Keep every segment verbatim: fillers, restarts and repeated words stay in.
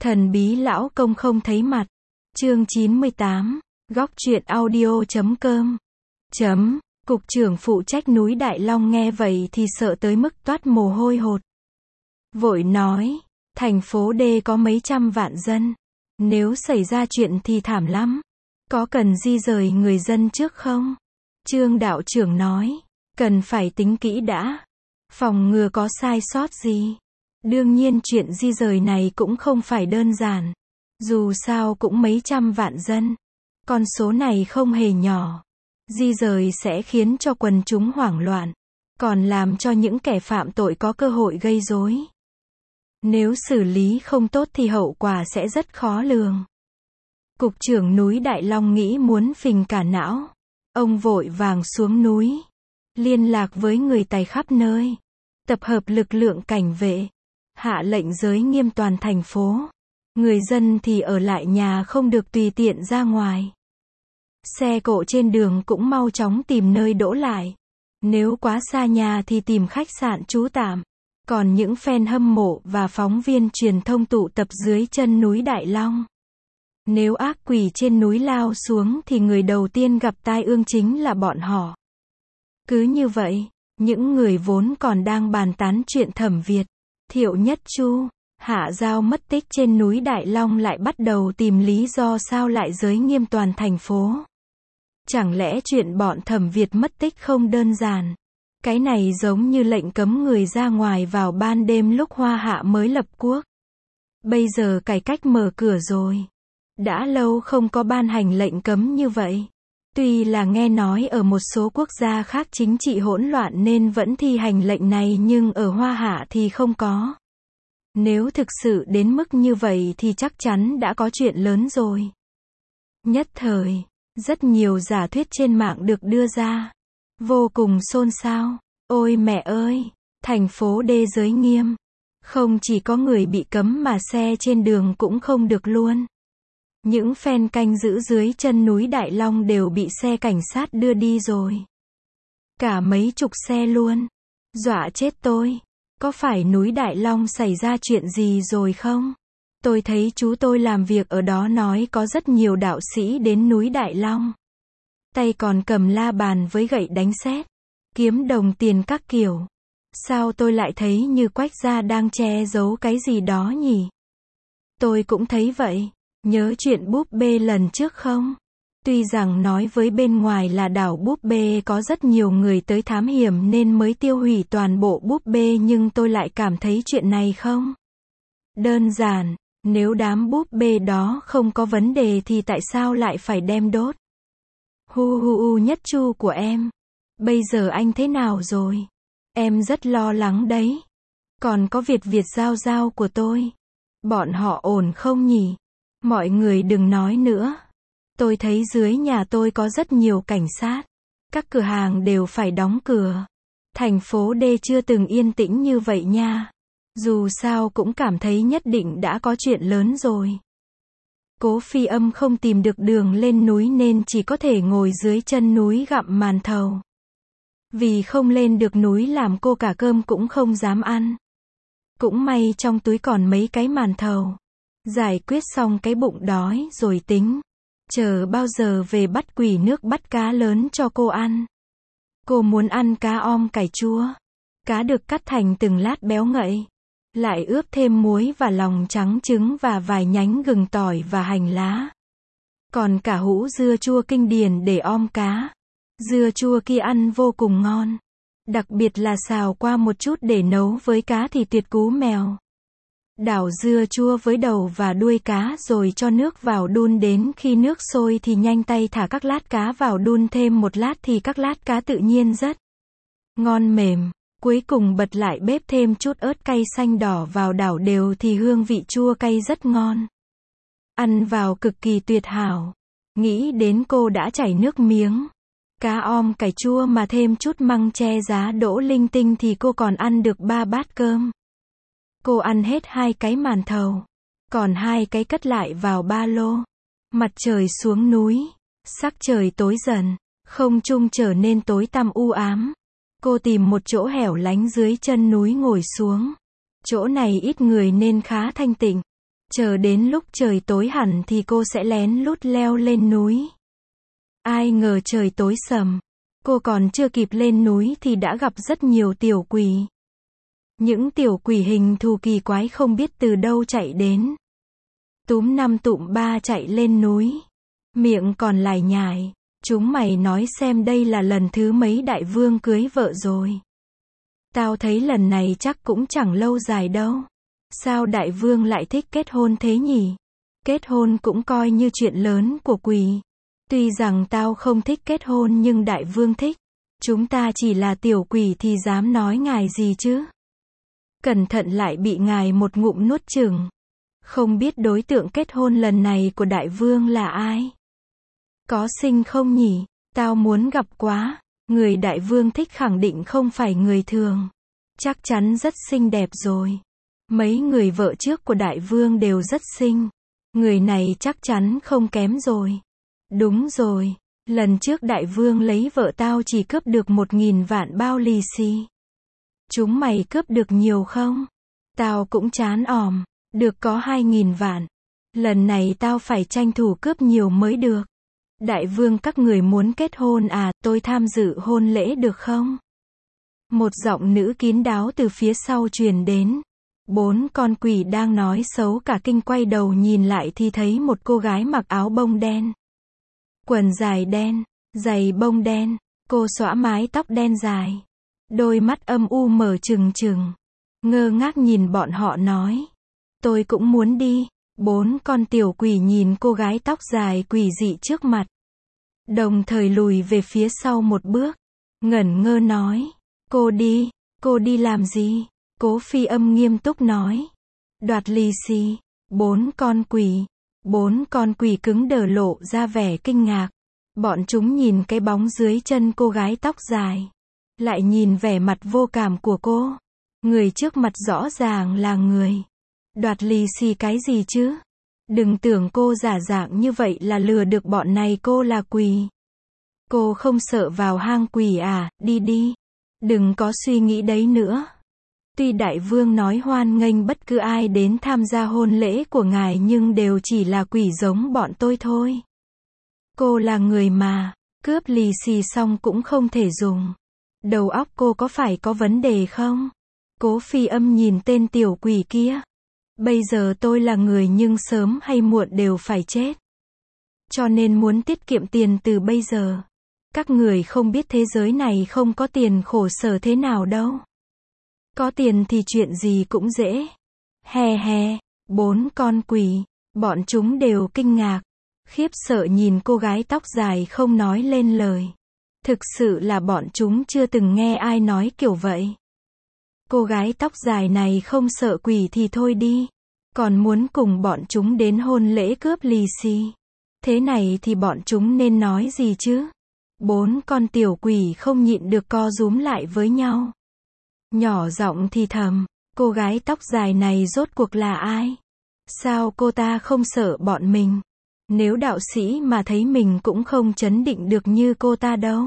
Thần bí lão công không thấy mặt. Chương chín mươi tám. Góc truyện audio chấm com. Chấm. Cục trưởng phụ trách núi Đại Long nghe vậy thì sợ tới mức toát mồ hôi hột. Vội nói, thành phố D có mấy trăm vạn dân. Nếu xảy ra chuyện thì thảm lắm. Có cần di rời người dân trước không? Trương đạo trưởng nói, cần phải tính kỹ đã. Phòng ngừa có sai sót gì. Đương nhiên chuyện di rời này cũng không phải đơn giản. Dù sao cũng mấy trăm vạn dân. Con số này không hề nhỏ. Di rời sẽ khiến cho quần chúng hoảng loạn. Còn làm cho những kẻ phạm tội có cơ hội gây rối. Nếu xử lý không tốt thì hậu quả sẽ rất khó lường. Cục trưởng núi Đại Long nghĩ muốn phình cả não. Ông vội vàng xuống núi. Liên lạc với người tài khắp nơi. Tập hợp lực lượng cảnh vệ. Hạ lệnh giới nghiêm toàn thành phố. Người dân thì ở lại nhà không được tùy tiện ra ngoài. Xe cộ trên đường cũng mau chóng tìm nơi đỗ lại. Nếu quá xa nhà thì tìm khách sạn trú tạm. Còn những fan hâm mộ và phóng viên truyền thông tụ tập dưới chân núi Đại Long. Nếu ác quỷ trên núi lao xuống thì người đầu tiên gặp tai ương chính là bọn họ. Cứ như vậy, những người vốn còn đang bàn tán chuyện Thẩm Việt, Thiệu Nhất Chu, Hạ Giao mất tích trên núi Đại Long lại bắt đầu tìm lý do sao lại giới nghiêm toàn thành phố. Chẳng lẽ chuyện bọn Thẩm Việt mất tích không đơn giản? Cái này giống như lệnh cấm người ra ngoài vào ban đêm lúc Hoa Hạ mới lập quốc. Bây giờ cải cách mở cửa rồi. Đã lâu không có ban hành lệnh cấm như vậy. Tuy là nghe nói ở một số quốc gia khác chính trị hỗn loạn nên vẫn thi hành lệnh này nhưng ở Hoa Hạ thì không có. Nếu thực sự đến mức như vậy thì chắc chắn đã có chuyện lớn rồi. Nhất thời, rất nhiều giả thuyết trên mạng được đưa ra. Vô cùng xôn xao. Ôi mẹ ơi, thành phố D giới nghiêm. Không chỉ có người bị cấm mà xe trên đường cũng không được luôn. Những fan canh giữ dưới chân núi Đại Long đều bị xe cảnh sát đưa đi rồi. Cả mấy chục xe luôn. Dọa chết tôi. Có phải núi Đại Long xảy ra chuyện gì rồi không? Tôi thấy chú tôi làm việc ở đó nói có rất nhiều đạo sĩ đến núi Đại Long. Tay còn cầm la bàn với gậy đánh sét, kiếm đồng tiền các kiểu. Sao tôi lại thấy như Quách gia đang che giấu cái gì đó nhỉ? Tôi cũng thấy vậy. Nhớ chuyện búp bê lần trước không? Tuy rằng nói với bên ngoài là đảo búp bê có rất nhiều người tới thám hiểm nên mới tiêu hủy toàn bộ búp bê nhưng tôi lại cảm thấy chuyện này không đơn giản. Nếu đám búp bê đó không có vấn đề thì tại sao lại phải đem đốt? Hu hu hu Nhất Chu của em. Bây giờ anh thế nào rồi? Em rất lo lắng đấy. Còn có Việt Việt Giao Giao của tôi. Bọn họ ổn không nhỉ? Mọi người đừng nói nữa. Tôi thấy dưới nhà tôi có rất nhiều cảnh sát. Các cửa hàng đều phải đóng cửa. Thành phố D chưa từng yên tĩnh như vậy nha. Dù sao cũng cảm thấy nhất định đã có chuyện lớn rồi. Cố Phi Âm không tìm được đường lên núi nên chỉ có thể ngồi dưới chân núi gặm màn thầu. Vì không lên được núi làm cô cả cơm cũng không dám ăn. Cũng may trong túi còn mấy cái màn thầu. Giải quyết xong cái bụng đói rồi tính. Chờ bao giờ về bắt quỷ nước bắt cá lớn cho cô ăn. Cô muốn ăn cá om cải chua. Cá được cắt thành từng lát béo ngậy. Lại ướp thêm muối và lòng trắng trứng và vài nhánh gừng tỏi và hành lá. Còn cả hũ dưa chua kinh điển để om cá. Dưa chua kia ăn vô cùng ngon. Đặc biệt là xào qua một chút để nấu với cá thì tuyệt cú mèo. Đảo dưa chua với đầu và đuôi cá rồi cho nước vào đun đến khi nước sôi thì nhanh tay thả các lát cá vào đun thêm một lát thì các lát cá tự nhiên rất ngon mềm. Cuối cùng bật lại bếp thêm chút ớt cay xanh đỏ vào đảo đều thì hương vị chua cay rất ngon. Ăn vào cực kỳ tuyệt hảo. Nghĩ đến cô đã chảy nước miếng. Cá om cải chua mà thêm chút măng tre giá đỗ linh tinh thì cô còn ăn được ba bát cơm. Cô ăn hết hai cái màn thầu. Còn hai cái cất lại vào ba lô. Mặt trời xuống núi. Sắc trời tối dần. Không trung trở nên tối tăm u ám. Cô tìm một chỗ hẻo lánh dưới chân núi ngồi xuống. Chỗ này ít người nên khá thanh tịnh. Chờ đến lúc trời tối hẳn thì cô sẽ lén lút leo lên núi. Ai ngờ trời tối sầm. Cô còn chưa kịp lên núi thì đã gặp rất nhiều tiểu quỷ. Những tiểu quỷ hình thù kỳ quái không biết từ đâu chạy đến. Túm năm tụm ba chạy lên núi. Miệng còn lải nhải. Chúng mày nói xem đây là lần thứ mấy đại vương cưới vợ rồi. Tao thấy lần này chắc cũng chẳng lâu dài đâu. Sao đại vương lại thích kết hôn thế nhỉ? Kết hôn cũng coi như chuyện lớn của quỷ. Tuy rằng tao không thích kết hôn nhưng đại vương thích. Chúng ta chỉ là tiểu quỷ thì dám nói ngài gì chứ? Cẩn thận lại bị ngài một ngụm nuốt chửng. Không biết đối tượng kết hôn lần này của đại vương là ai? Có xinh không nhỉ? Tao muốn gặp quá. Người đại vương thích khẳng định không phải người thường. Chắc chắn rất xinh đẹp rồi. Mấy người vợ trước của đại vương đều rất xinh. Người này chắc chắn không kém rồi. Đúng rồi. Lần trước đại vương lấy vợ tao chỉ cướp được một nghìn vạn bao lì xì. Chúng mày cướp được nhiều không? Tao cũng chán òm. Được có hai nghìn vạn. Lần này tao phải tranh thủ cướp nhiều mới được. Đại vương các người muốn kết hôn à, tôi tham dự hôn lễ được không? Một giọng nữ kín đáo từ phía sau truyền đến. Bốn con quỷ đang nói xấu cả kinh quay đầu nhìn lại thì thấy một cô gái mặc áo bông đen. Quần dài đen, giày bông đen, cô xõa mái tóc đen dài. Đôi mắt âm u mở trừng trừng. Ngơ ngác nhìn bọn họ nói. Tôi cũng muốn đi. Bốn con tiểu quỷ nhìn cô gái tóc dài quỷ dị trước mặt. Đồng thời lùi về phía sau một bước. Ngẩn ngơ nói. Cô đi, cô đi làm gì? Cố Phi Âm nghiêm túc nói. Đoạt lì xì. Bốn con quỷ. Bốn con quỷ cứng đờ lộ ra vẻ kinh ngạc. Bọn chúng nhìn cái bóng dưới chân cô gái tóc dài. Lại nhìn vẻ mặt vô cảm của cô. Người trước mặt rõ ràng là người. Đoạt lì xì cái gì chứ? Đừng tưởng cô giả dạng như vậy là lừa được bọn này, cô là quỷ. Cô không sợ vào hang quỷ à, đi đi. Đừng có suy nghĩ đấy nữa. Tuy đại vương nói hoan nghênh bất cứ ai đến tham gia hôn lễ của ngài nhưng đều chỉ là quỷ giống bọn tôi thôi. Cô là người mà, cướp lì xì xong cũng không thể dùng. Đầu óc cô có phải có vấn đề không? Cố Phi Âm nhìn tên tiểu quỷ kia. Bây giờ tôi là người nhưng sớm hay muộn đều phải chết. Cho nên muốn tiết kiệm tiền từ bây giờ. Các người không biết thế giới này không có tiền khổ sở thế nào đâu. Có tiền thì chuyện gì cũng dễ. Hè hè, bốn con quỷ, bọn chúng đều kinh ngạc. Khiếp sợ nhìn cô gái tóc dài không nói lên lời. Thực sự là bọn chúng chưa từng nghe ai nói kiểu vậy. Cô gái tóc dài này không sợ quỷ thì thôi đi. Còn muốn cùng bọn chúng đến hôn lễ cướp lì xì. Thế này thì bọn chúng nên nói gì chứ? Bốn con tiểu quỷ không nhịn được co rúm lại với nhau. Nhỏ giọng thì thầm, cô gái tóc dài này rốt cuộc là ai? Sao cô ta không sợ bọn mình? Nếu đạo sĩ mà thấy mình cũng không chấn định được như cô ta đâu.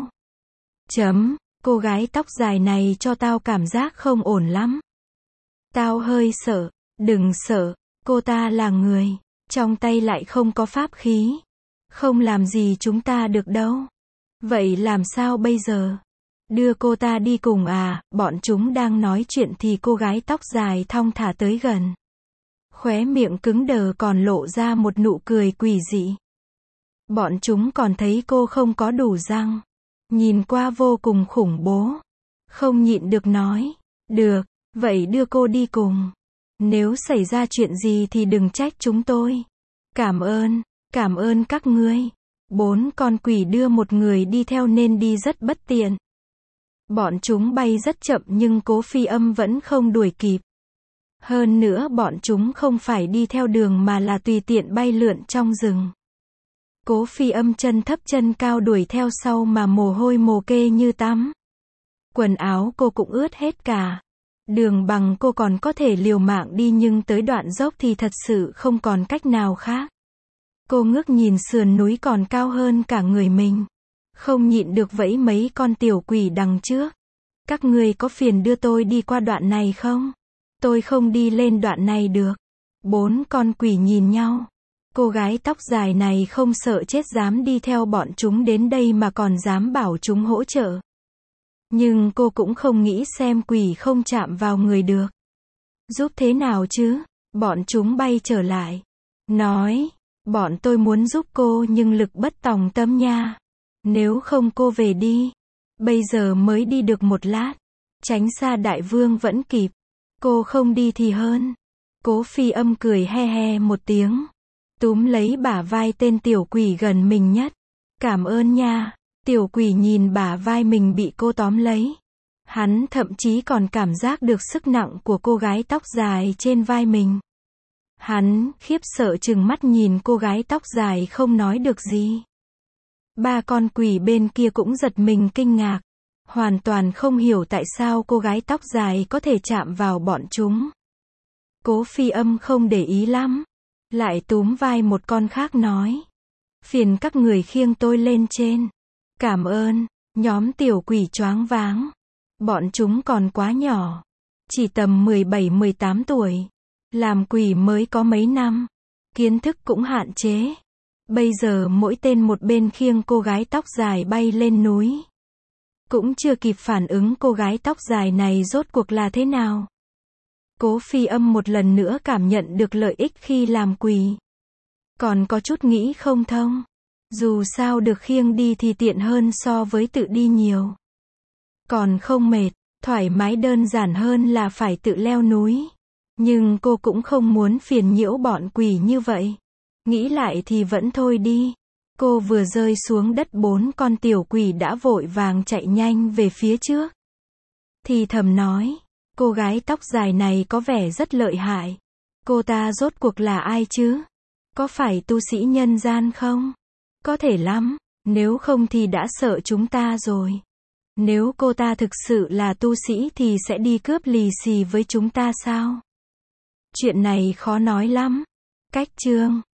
Chấm, cô gái tóc dài này cho tao cảm giác không ổn lắm. Tao hơi sợ, đừng sợ, cô ta là người, trong tay lại không có pháp khí. Không làm gì chúng ta được đâu. Vậy làm sao bây giờ? Đưa cô ta đi cùng à? Bọn chúng đang nói chuyện thì cô gái tóc dài thong thả tới gần. Khóe miệng cứng đờ còn lộ ra một nụ cười quỷ dị. Bọn chúng còn thấy cô không có đủ răng. Nhìn qua vô cùng khủng bố. Không nhịn được nói. Được, vậy đưa cô đi cùng. Nếu xảy ra chuyện gì thì đừng trách chúng tôi. Cảm ơn, cảm ơn các ngươi. Bốn con quỷ đưa một người đi theo nên đi rất bất tiện. Bọn chúng bay rất chậm nhưng Cố Phi Âm vẫn không đuổi kịp. Hơn nữa bọn chúng không phải đi theo đường mà là tùy tiện bay lượn trong rừng. Cố Phi Âm chân thấp chân cao đuổi theo sau mà mồ hôi mồ kê như tắm. Quần áo cô cũng ướt hết cả. Đường bằng cô còn có thể liều mạng đi nhưng tới đoạn dốc thì thật sự không còn cách nào khác. Cô ngước nhìn sườn núi còn cao hơn cả người mình. Không nhịn được vẫy mấy con tiểu quỷ đằng trước. Các ngươi có phiền đưa tôi đi qua đoạn này không? Tôi không đi lên đoạn này được. Bốn con quỷ nhìn nhau. Cô gái tóc dài này không sợ chết dám đi theo bọn chúng đến đây mà còn dám bảo chúng hỗ trợ. Nhưng cô cũng không nghĩ xem quỷ không chạm vào người được. Giúp thế nào chứ? Bọn chúng bay trở lại. Nói, bọn tôi muốn giúp cô nhưng lực bất tòng tâm nha. Nếu không cô về đi. Bây giờ mới đi được một lát. Tránh xa đại vương vẫn kịp. Cô không đi thì hơn. Cố Phi Âm cười he he một tiếng. Túm lấy bả vai tên tiểu quỷ gần mình nhất. Cảm ơn nha. Tiểu quỷ nhìn bả vai mình bị cô tóm lấy. Hắn thậm chí còn cảm giác được sức nặng của cô gái tóc dài trên vai mình. Hắn khiếp sợ trừng mắt nhìn cô gái tóc dài không nói được gì. Ba con quỷ bên kia cũng giật mình kinh ngạc. Hoàn toàn không hiểu tại sao cô gái tóc dài có thể chạm vào bọn chúng. Cố Phi Âm không để ý lắm. Lại túm vai một con khác nói. Phiền các người khiêng tôi lên trên. Cảm ơn. Nhóm tiểu quỷ choáng váng. Bọn chúng còn quá nhỏ. Chỉ tầm mười bảy mười tám tuổi. Làm quỷ mới có mấy năm. Kiến thức cũng hạn chế. Bây giờ mỗi tên một bên khiêng cô gái tóc dài bay lên núi. Cũng chưa kịp phản ứng cô gái tóc dài này rốt cuộc là thế nào. Cố Phi Âm một lần nữa cảm nhận được lợi ích khi làm quỷ. Còn có chút nghĩ không thông. Dù sao được khiêng đi thì tiện hơn so với tự đi nhiều. Còn không mệt, thoải mái đơn giản hơn là phải tự leo núi. Nhưng cô cũng không muốn phiền nhiễu bọn quỷ như vậy. Nghĩ lại thì vẫn thôi đi. Cô vừa rơi xuống đất bốn con tiểu quỷ đã vội vàng chạy nhanh về phía trước. Thì thầm nói, cô gái tóc dài này có vẻ rất lợi hại. Cô ta rốt cuộc là ai chứ? Có phải tu sĩ nhân gian không? Có thể lắm, nếu không thì đã sợ chúng ta rồi. Nếu cô ta thực sự là tu sĩ thì sẽ đi cướp lì xì với chúng ta sao? Chuyện này khó nói lắm. Cách chương